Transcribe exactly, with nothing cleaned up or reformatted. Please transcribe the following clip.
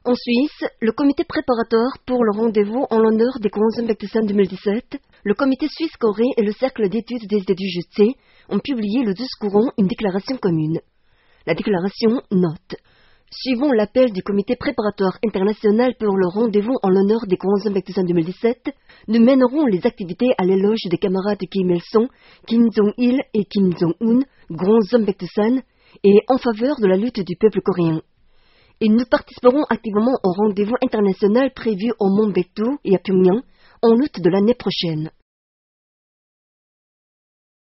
En Suisse, le comité préparatoire pour le rendez-vous en l'honneur des Grands Hommes Baek-to-san deux mille dix-sept, le comité suisse-coréen et le cercle d'études des idées du Jutse ont publié le douze courant une déclaration commune. La déclaration note: suivant l'appel du comité préparatoire international pour le rendez-vous en l'honneur des Grands Hommes Baek-to-san deux mille dix-sept, nous mènerons les activités à l'éloge des camarades Kim Il-sung, Kim Jong-il et Kim Jong-un, Grands Hommes Baek-to-san, et en faveur de la lutte du peuple coréen. Et nous participerons activement au rendez-vous international prévu au Mont Baekdu et à Pyongyang en août de l'année prochaine.